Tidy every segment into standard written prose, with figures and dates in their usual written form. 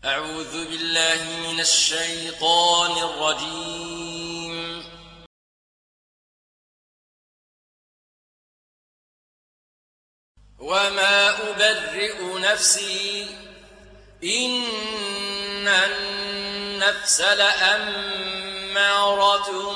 أعوذ بالله من الشيطان الرجيم. وما أبرئ نفسي إن النفس لأمارة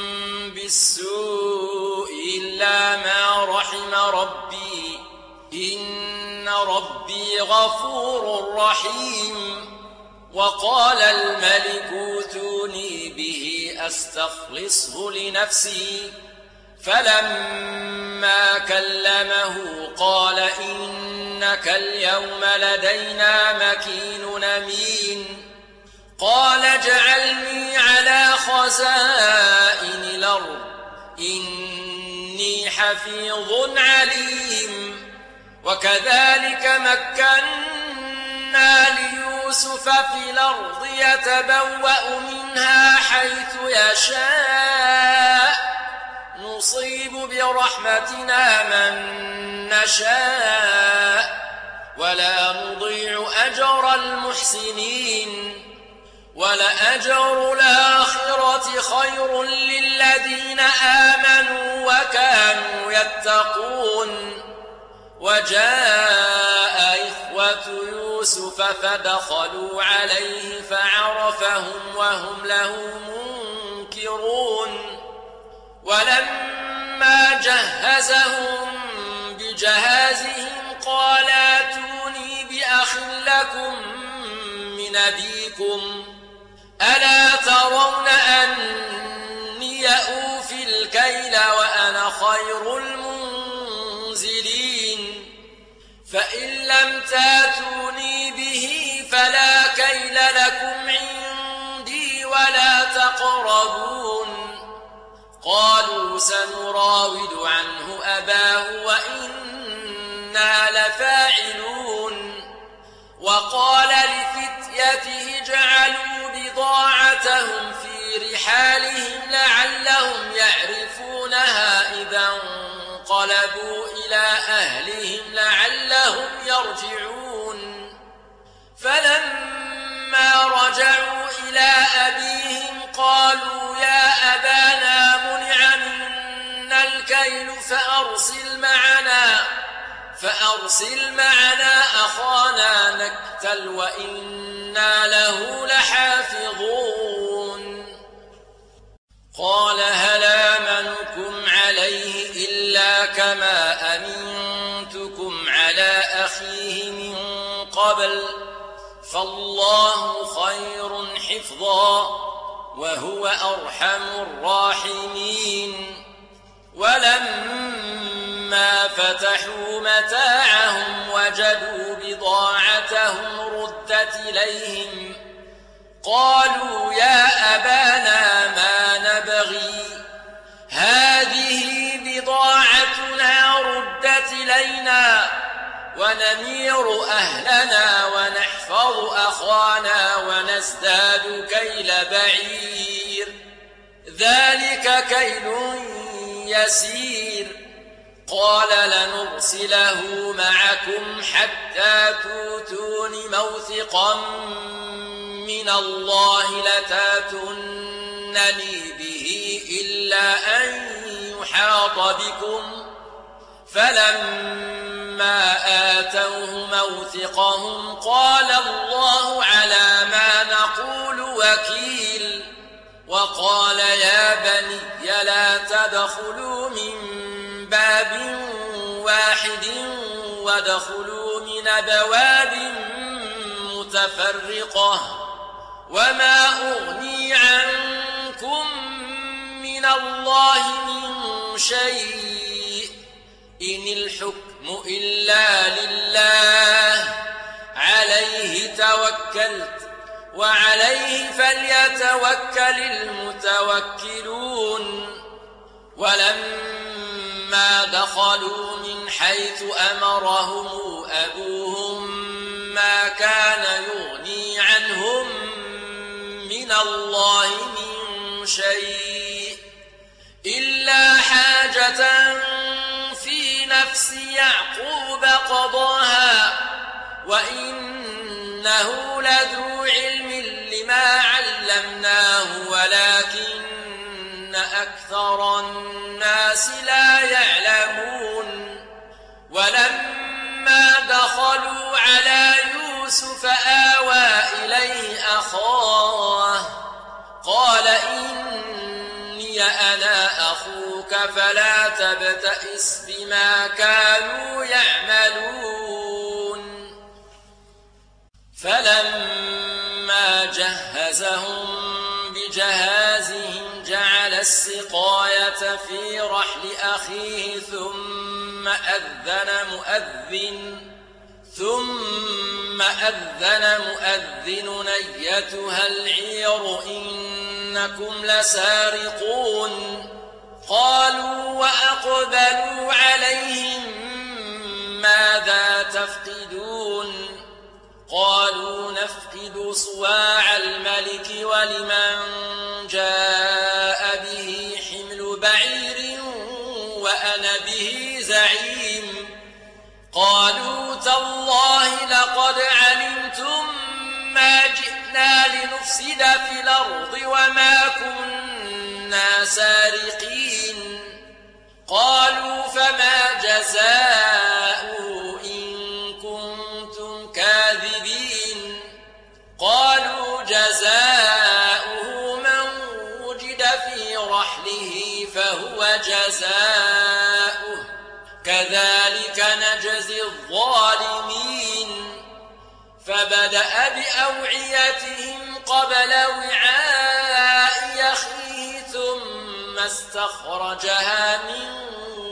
بالسوء إلا ما رحم ربي إن ربي غفور رحيم. وقال الملك اوتوني به أستخلصه لنفسي فلما كلمه قال إنك اليوم لدينا مكين أمين. قال اجعلني على خزائن الأرض إني حفيظ عليم. وكذلك مكنا ليوسف في الأرض يتبوأ منها حيث يشاء نصيب برحمتنا من نشاء ولا نضيع أجر المحسنين. ولأجر الآخرة خير للذين آمنوا وكانوا يتقون. وجاء إخوة يوسف فدخلوا عليه فعرفهم وهم له منكرون. ولما جهزهم بجهازهم قال ائتوني بأخ لكم من أبيكم ألا ترون أني أوفي الكيل وأنا خير المنزلين. فإن لم تاتوني به فلا كيل لكم عندي ولا تقربون. قالوا سنراود عنه أباه وإنا لفاعلون. وقال لفتيته اجعلوا بضاعتهم في رحالهم لعلهم يعرفونها إذا انقلبوا إلى أهلهم لعلهم يرجعون. فلما رجعوا إلى أبيهم قالوا يا أبانا منع منا الكيل فأرسل معنا أخانا نكتل وإنا له لحافظون. قال هل آمنكم عليه إلا كما أمنتكم على أخيه من قبل فالله خير حفظا وهو أرحم الراحمين. ولما فتحوا متاعهم وجدوا بضاعتهم ردت إليهم قالوا يا أبانا ما نبغي هذه بضاعتنا ردت إلينا ونمير أهلنا ونحفظ أخانا ونزداد كيل بعير ذلك كيل يسير. قال لنرسله معكم حتى توتون موثقا من الله لتاتونني به إلا أن يحاط بكم. فلما آتوه موثقهم قال الله على ما نقول وكيل. وقال يا بني لا تدخلوا من باب واحد وادخلوا من أبواب متفرقة وما أغني عنكم من الله من شيء إن الحكم إلا لله عليه توكلت وعليه فليتوكل المتوكلون. ولما دخلوا من حيث أمرهم أبوهم ما كان يغني عنهم من الله من شيء إلا حاجة في نفس يعقوب قضاها وإنه لذو علم لما علمناه ولكن أكثر الناس لا يعلمون ولما دخلوا على يوسف آوى إليه أخاه قال إني أنا أخوك فلا تبتئس بما كانوا يعملون فلما جهزهم بجهازهم جعل السقاية في رحل أخيه ثم أذن مؤذن أيتها العير إنكم لسارقون قالوا وأقبلوا عليهم ماذا تفقدون قالوا نفقد صواع الملك ولمن جاء به حمل بعير وأنا به زعيم قالوا تالله لقد علمتم ما جئنا لنفسد في الأرض وما كنا سارقين قالوا فما جزاؤه إن كنتم كاذبين قالوا جزاؤه من وجد في رحله فهو جزاؤه كذلك نجزي الظالمين فبدأ بأوعيتهم قبل وعاء أخيه ثم استخرجها من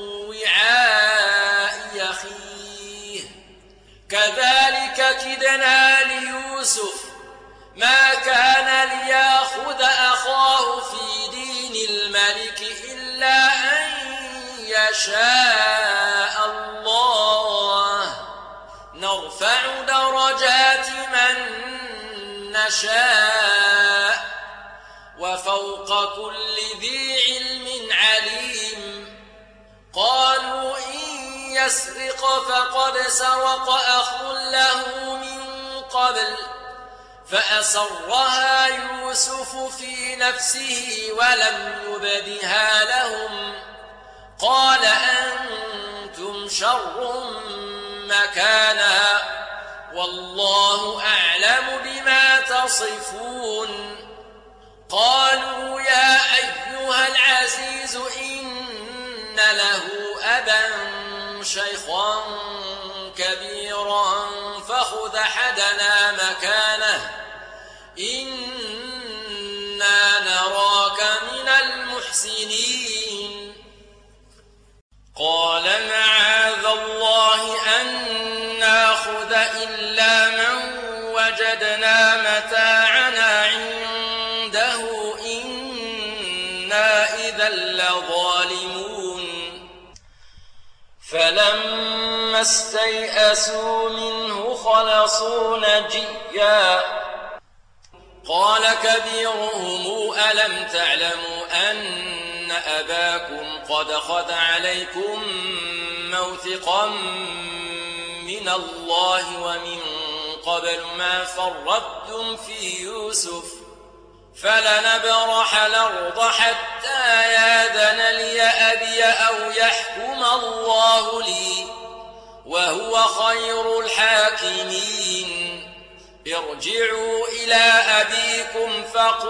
وعاء أخيه كذلك كدنا ليوسف ما كان ليأخذ أخاه في دين الملك إلا أن يشاء الله نرفع درجات من نشاء وفوق كل ذي علم عليم قالوا إن يسرق فقد سرق أخ له من قبل فأسرها يوسف في نفسه ولم يبدها لهم قال أنتم شر مكانا والله أعلم بما تصفون قالوا يا أيها العزيز إن له أبا شيخا كبيرا فخذ أحدنا مكانه إنا نراك من المحسنين قال معاذ الله أن ناخذ إلا من وجدنا متاعنا عنده إنا إذا لظالمون فلما استيئسوا منه خلصوا نجيا قال كبيرهم ألم تعلموا أن أباكم قد أخذ عليكم موثقا من الله ومن قبل ما فرطتم في يوسف فلنبرح الأرض حتى يأذن لي أبي أو يحكم الله لي وهو خير الحاكمين ارجعوا إلى أبيكم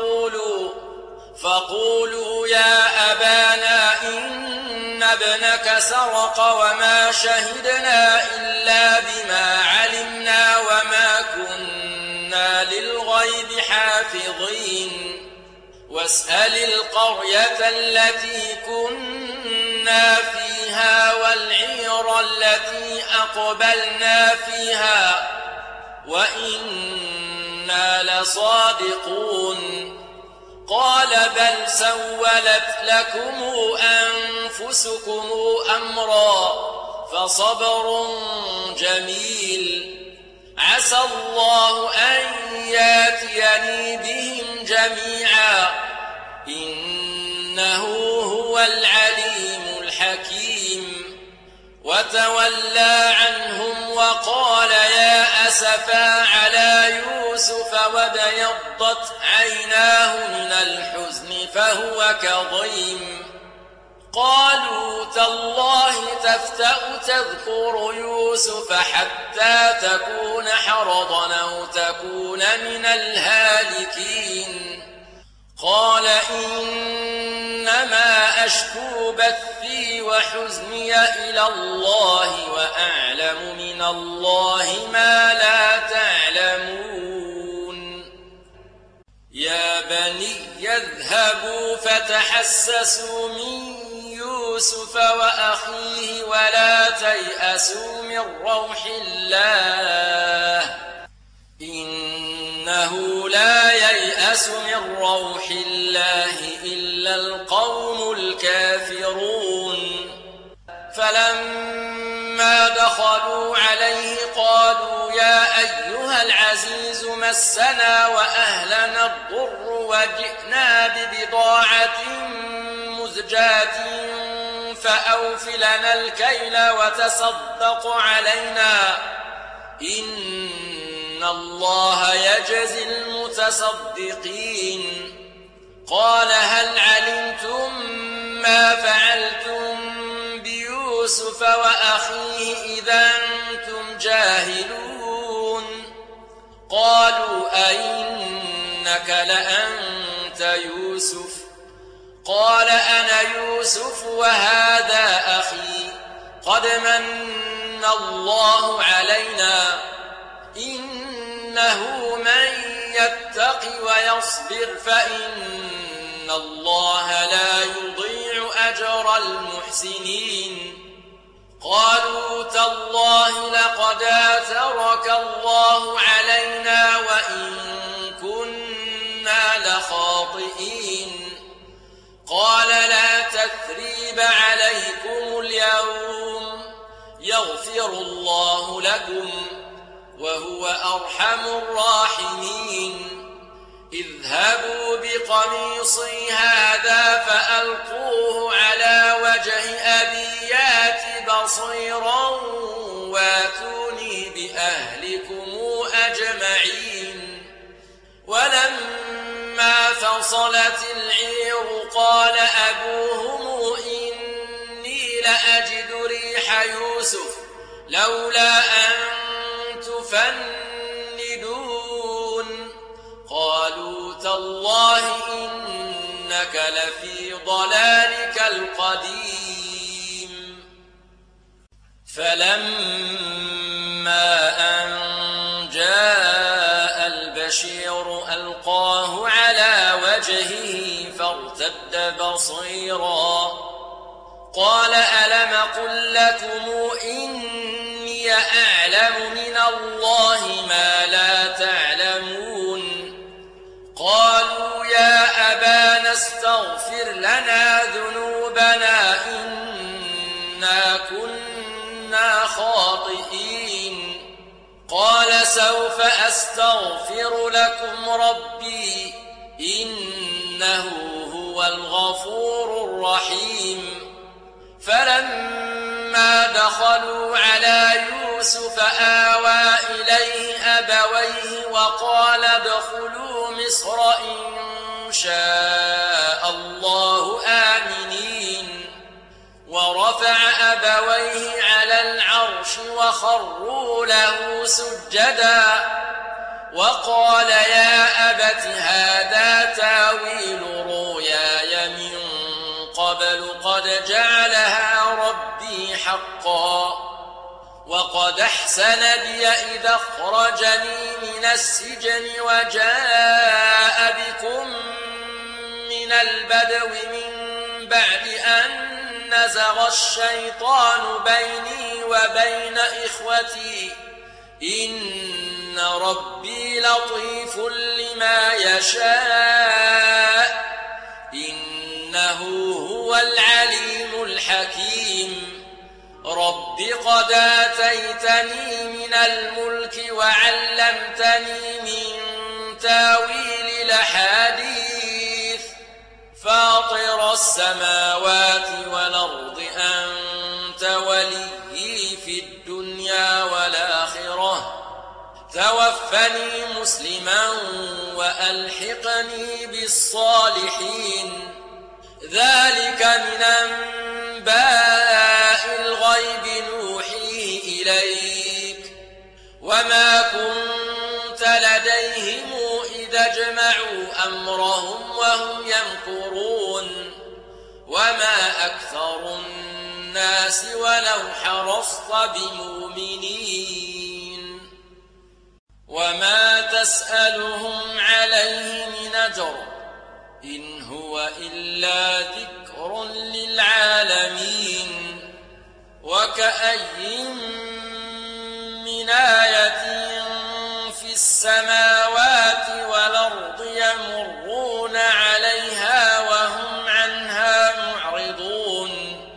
فقولوا يا أبانا إن ابنك سرق وما شهدنا إلا بما علمنا وما كنا للغيب حافظين واسأل القرية التي كنا فيها والعير التي أقبلنا فيها وإنا لصادقون قال بل سولت لكم أنفسكم أمرا فصبر جميل عسى الله أن ياتيني بهم جميعا إنه هو العليم الحكيم وتولى عنهم وقال يا أسفا على يوسف وابيضت عيناه من الحزن فهو كظيم قالوا تالله تفتأ تذكر يوسف حتى تكون حرضا أو تكون من الهالكين قال إنما أشكو بثي وحزني إلى الله وأعلم من الله ما لا تعلمون يا بني يذهبوا فتحسسوا من يوسف وأخيه ولا تيأسوا من روح الله إنه لا ييأس من روح الله إلا القوم الكافرون فلما دخلوا عليه قالوا يا أيها العزيز مسنا وأهلنا الضر وجئنا ببضاعة مزجاة فأوف لنا الكيل وتصدق علينا إن الله يجزي المتصدقين قال هل علمتم ما فعلتم بيوسف وأخيه إذا أنتم جاهلون قالوا أئنك لأنت يوسف قال أنا يوسف وهذا أخي قد من الله علينا إنه من يتق ويصبر فإن الله لا يضيع أجر المحسنين قالوا تالله لقد آثرك الله علينا وإن كنا لخاطئين قال لا تثريب عليكم اليوم يغفر الله لكم وهو أرحم الراحمين اذهبوا بقميصي هذا فألقوه على وجه أبي يأت بصيرا واتوني بأهلكم أجمعين ولما فصلت العير قال أبوهم إني لأجد ريح يوسف لولا أن تفندون قالوا تالله إنك لفي ضلالك القديم فلما أن جاء البشير ألقاه على وجهه فارتد بصيرا قال ألم قل لكم إني أعلم من الله ما لا تعلمون قالوا يا أبانا استغفر لنا ذنوبنا إنا كنا خاطئين قال سوف أستغفر لكم ربي إنه هو الغفور الرحيم فلما دخلوا على يوسف آوى إليه أبويه وقال ادخلوا مصر إن شاء الله آمنين ورفع أبويه على العرش وخروا له سجدا وقال يا أبت هذا تاويل رؤياي من قبل قد جعلها ربي حقا وقد أحسن بي إذا أخرجني من السجن وجاء بكم من البدو من بعد أن نزغ الشيطان بيني وبين إخوتي إن ربي لطيف لما يشاء إنه هو العليم الحكيم رب قد آتيتني من الملك وعلمتني من تاويل الأحاديث فاطر السماوات والأرض أنت وليي في الدنيا والآخرة توفني مسلما وألحقني بالصالحين. ذلك من أنباء الغيب نوحيه إليك وما كنت لديهم إذا اجمعوا أمرهم وهم يمكرون وما أكثر الناس ولو حرصت بمؤمنين وما تسألهم عليه من أجر إن هو إلا ذكر للعالمين. وكأي من آية في السماوات والأرض يمرون عليها وهم عنها معرضون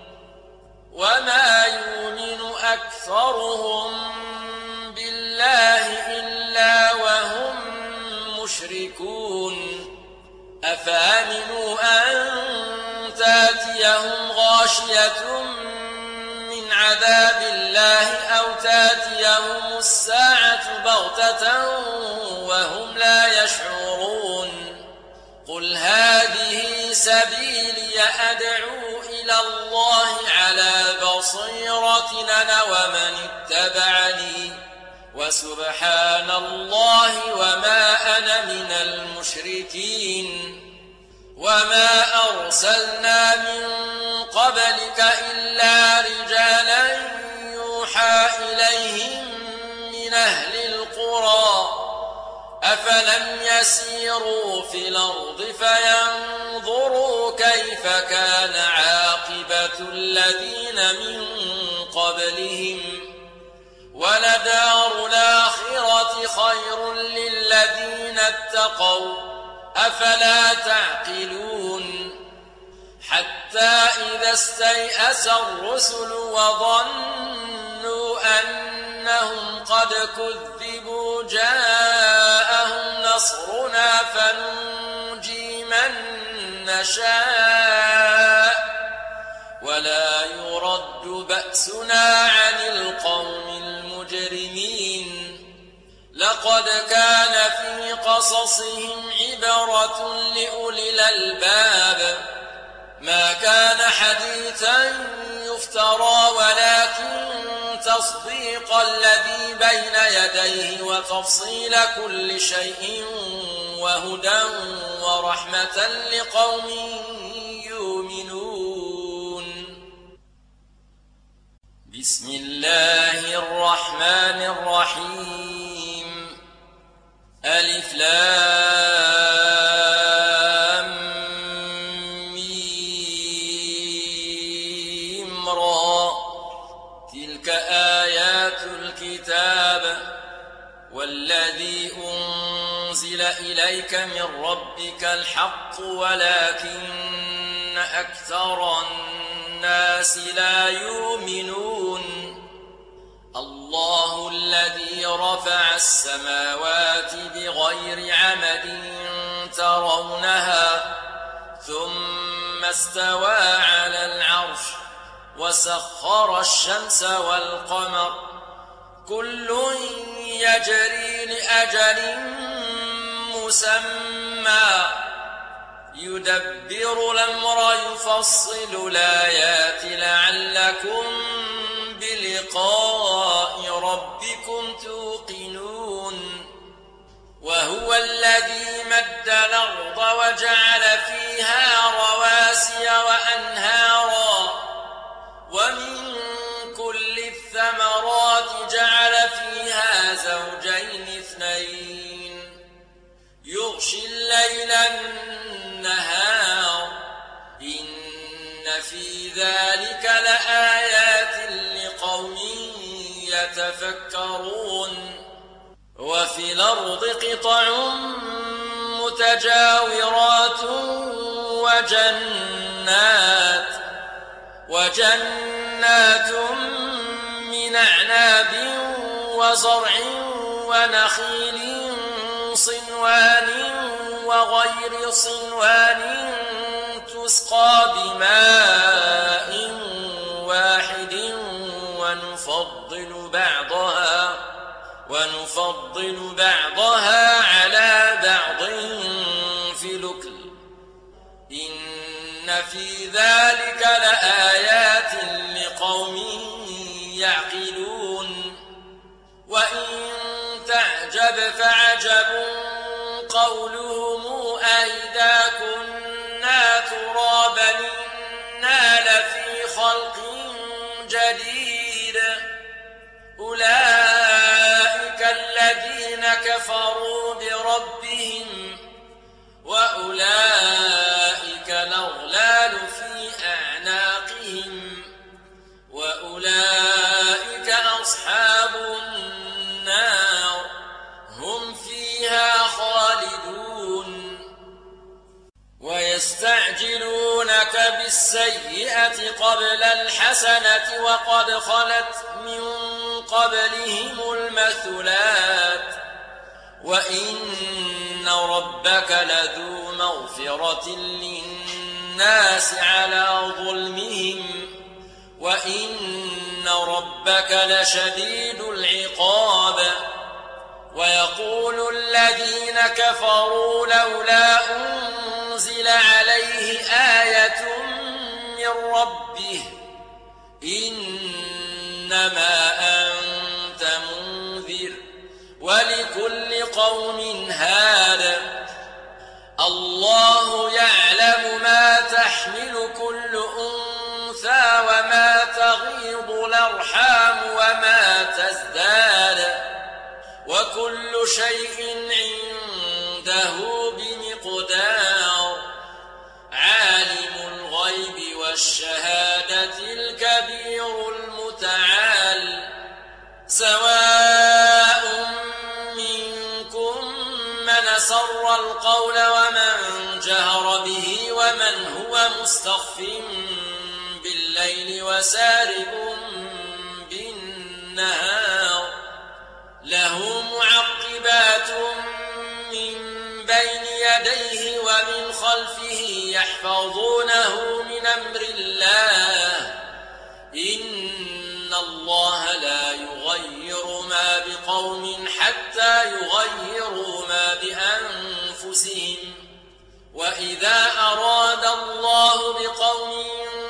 وما يؤمن أكثرهم بالله إلا وهم مشركون. أفأمنوا أن تأتيهم غاشية من عذاب الله أو تأتيهم الساعة بغتة وهم لا يشعرون. قل هذه سبيلي أدعو إلى الله على بصيرة أنا ومن اتبعني وسبحان الله وما أنا من المشركين. وما أرسلنا من قبلك إلا رجالا يوحى إليهم من أهل القرى أفلم يسيروا في الأرض فينظروا كيف كان عاقبة الذين من قبلهم ولدار الآخرة خير للذين اتقوا أفلا تعقلون. حتى إذا استيأس الرسل وظنوا أنهم قد كذبوا جاءهم نصرنا فننجي من نشاء ولا يرد بأسنا عن القوم المجرمين. لقد كان في قصصهم عبرة لأولي الألباب ما كان حديثا يفترى ولكن تصديق الذي بين يديه وتفصيل كل شيء وهدى ورحمة لقوم يؤمنون. بسم الله الرحمن الرحيم. ألف لام ميم را تلك آيات الكتاب والذي أنزل إليك من ربك الحق ولكن أكثر الناس لا يؤمنون. الله الذي رفع السماوات بغير عمد ترونها ثم استوى على العرش وسخر الشمس والقمر كل يجري لأجل مسمى يدبر الأمر يفصل الآيات لعلكم بلقاء ربكم توقنون. وهو الذي مد الأرض وجعل فيها رواسي وأنهارا ومن كل الثمرات جعل فيها زوجين اثنين يغشي الليل النهار إن في ذلك لآيات لقوم يتفكرون. وفي الأرض قطع متجاورات وجنات من أعناب وزرع ونخيل صنوان وغير صنوان تسقى بماء واحد ونفضل ونفضل بعضها على بعض في الأكل إن في ذلك لآيات لقوم يعقلون وإن تعجب فعجب قولهم أئذا كنا ترابا إنا لفي خلق جديد أولئك الذين كفروا بربهم وأولئك الأغلال في أعناقهم وأولئك أصحاب النار هم فيها خالدون ويستعجلونك بالسيئة قبل الحسنة وقد خلت من قبلهم المثلات وإن ربك لذو مغفرة للناس على ظلمهم وإن ربك لشديد العقاب ويقول الذين كفروا لولا أنزل عليه آية من ربه إنما أنت منذر ولكل قوم هاد الله يعلم ما تحمل كل أنثى وما تغيض الأرحام وما تزداد وكل شيء عنده بمقدار عالم الغيب والشهادة الكبير المتعال سواء منكم من أسر القول ومن جهر به ومن هو مستخف بالليل وسارب بالنهار له معقبات من بين يديه ومن خلفه يحفظونه من أمر الله إن الله لا يغير ما بقوم حتى يغيروا ما بأنفسهم وإذا أراد الله بقوم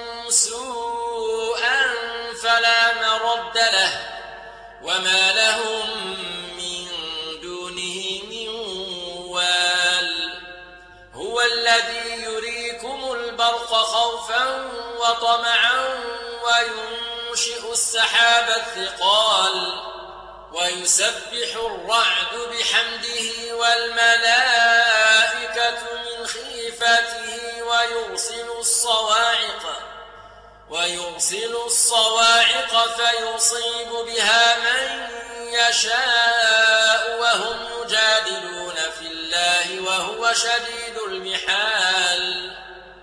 سوءا فلا مرد له وما لهم من دونه من وال هو الذي يريكم البرق خوفا وطمعا وينشئ السحاب الثقال ويسبح الرعد بحمده والملائكة من خيفته ويرسل الصواعق فيصيب بها من يشاء وهم يجادلون في الله وهو شديد المحال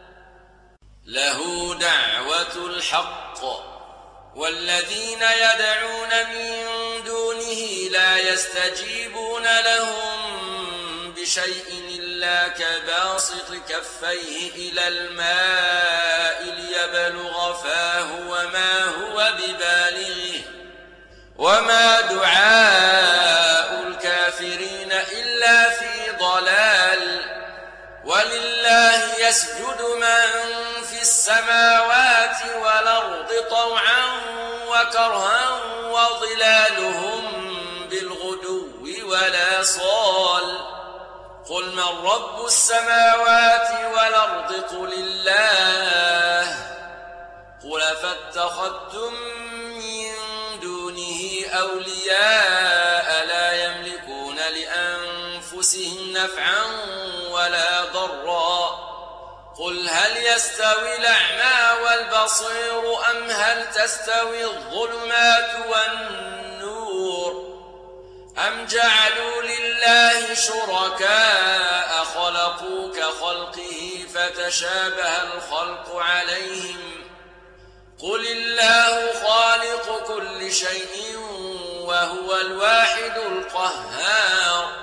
له دعوة الحق والذين يدعون من دونه لا يستجيبون لهم بشيء إلا كباسط كفيه إلى الماء ليبلغ فاه وما هو ببالغه وما دعاء الكافرين إلا في ضلال ولله يسجد من في السماوات والأرض طوعا وكرها وظلالهم بالغدو ولا صال قل من رب السماوات والأرض قل الله قل فاتخذتم من دونه أولياء لا يملكون لأنفسهم نفعا ولا ضرا قل هل يستوي الأعمى والبصير أم هل تستوي الظلمات والنور أم جعلوا لله شركاء خلقوا كخلقه فتشابه الخلق عليهم قل الله خالق كل شيء وهو الواحد القهار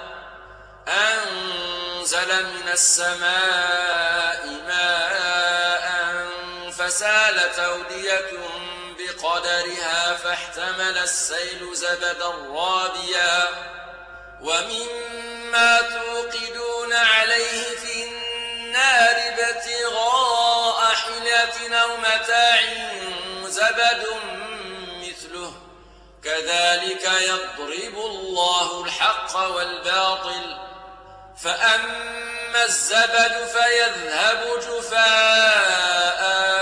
أنزل من السماء ماء فسالت أودية بقدرها فاحتمل السيل زبدا رابيا ومما توقدون عليه في النار ابتغاء حلية أو متاع زبد مثله كذلك يضرب الله الحق والباطل فأما الزبد فيذهب جفاء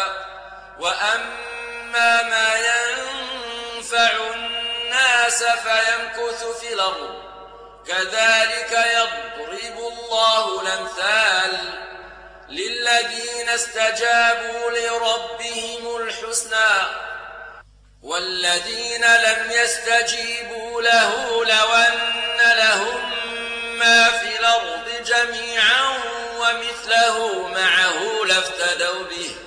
وأما ما ينفع الناس فيمكث في الأرض كذلك يضرب الله الأمثال للذين استجابوا لربهم الحسنى والذين لم يستجيبوا له لو أن لهم ما في الأرض جميعا ومثله معه لافتدوا به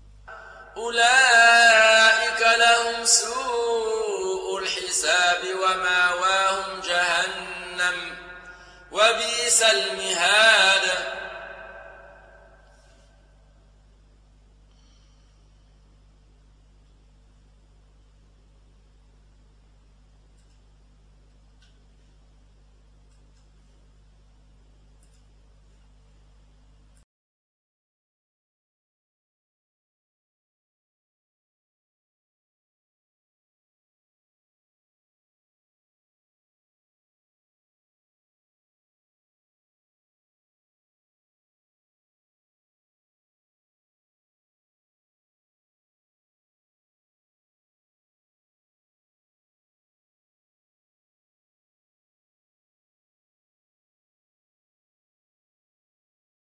أولئك لهم سوء الحساب ومأواهم جهنم وبئس المهاد